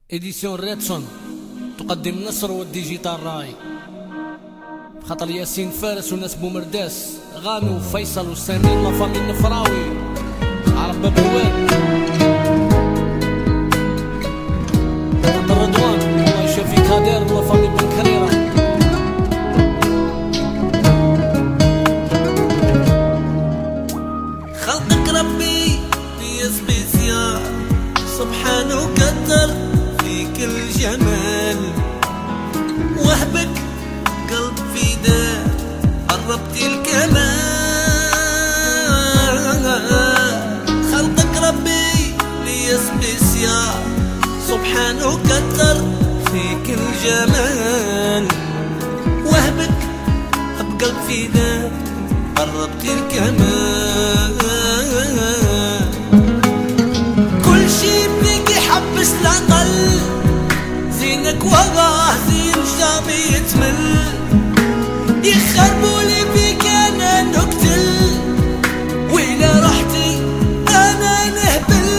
إديسيون ريتسون تقدم نصر والديجيتال راي خاطر ياسين فارس وناس بومرداس غانو وفيصل وسامين لافامي النفراوي عرب باب الواد رضوان الله يشافي كادر لافامي بن كريرة خلقك ربي يا سبيسيال سبحانه وقدر فيك الجمال وهبك قلب في دار قربتي الكمال خلقك ربي يا سبيسيال سبحانه وقدر فيك الجمال وهبك بقلب في دار قربتي الكمال كل شي فيك يحبس العقل زينك وراه زين جامي يتمل يخربولي فيك انا نقتل وإلى رحتي انا نهبل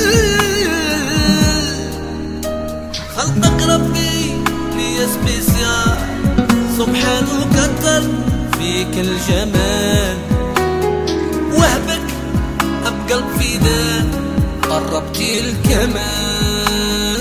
خلقك ربي ليا سبيسيال سبحانه وقدر فيك الجمال وهبك بقلب في دار قربتي الكمال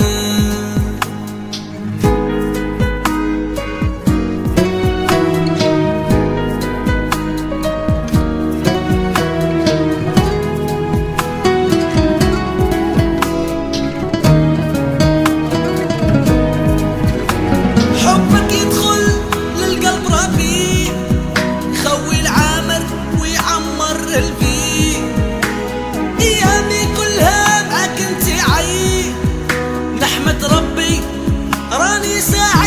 حبك يدخل للقلب ربيع يخوي العامر ويعمر البيت ايامي كلها معاك انت عيد نحمد ربي راني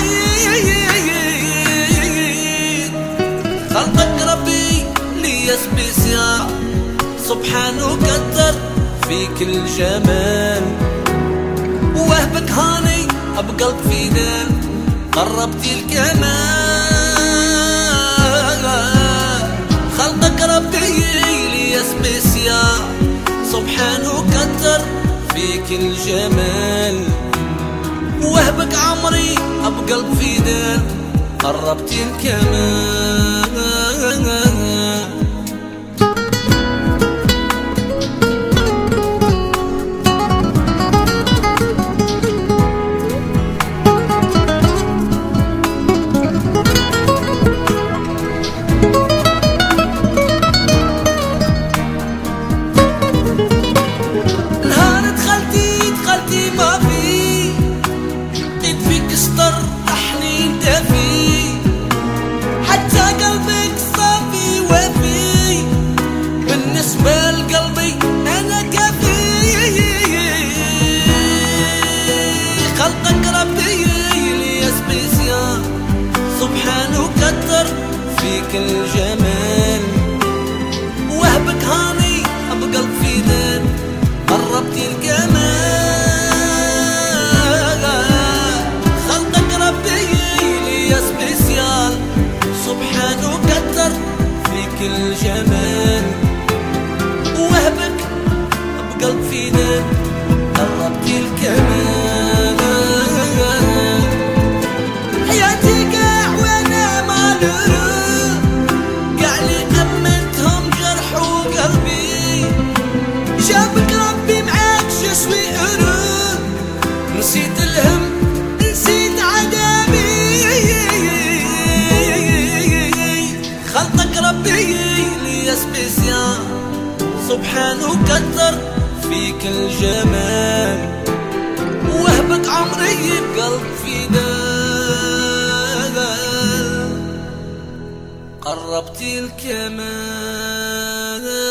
سعيد خلقك ربي ليا سبيسيال سبحانه وقدر فيك الجمال وهبك هاني بقلب في دار قربتي الكمال خلقك ربي ليا سبيسيال سبحانه وقدر فيك الجمال وهبك عمري بقلب في دار قربتي الكمال خلقك ربي ليا سبيسيال سبحانه وقدر فيك الجمال وهبك هاني بقلب في دار قربتي الكمال خلقك ربي ليا سبيسيال سبحانه وقدر فيك الجمال وهبك بقلب في دار قربتي الكمال حياتي قاع وانا ما نرى قاع لي قمتهم جرح وقلبي جابك ربي معاك جسوي ارى نسيت الهم نسيت عذابي خلقك ربي ليا سبيسيال سبحانه وقدر فيك الجمال وهبك عمري بقلب في دار قربتي الكمال.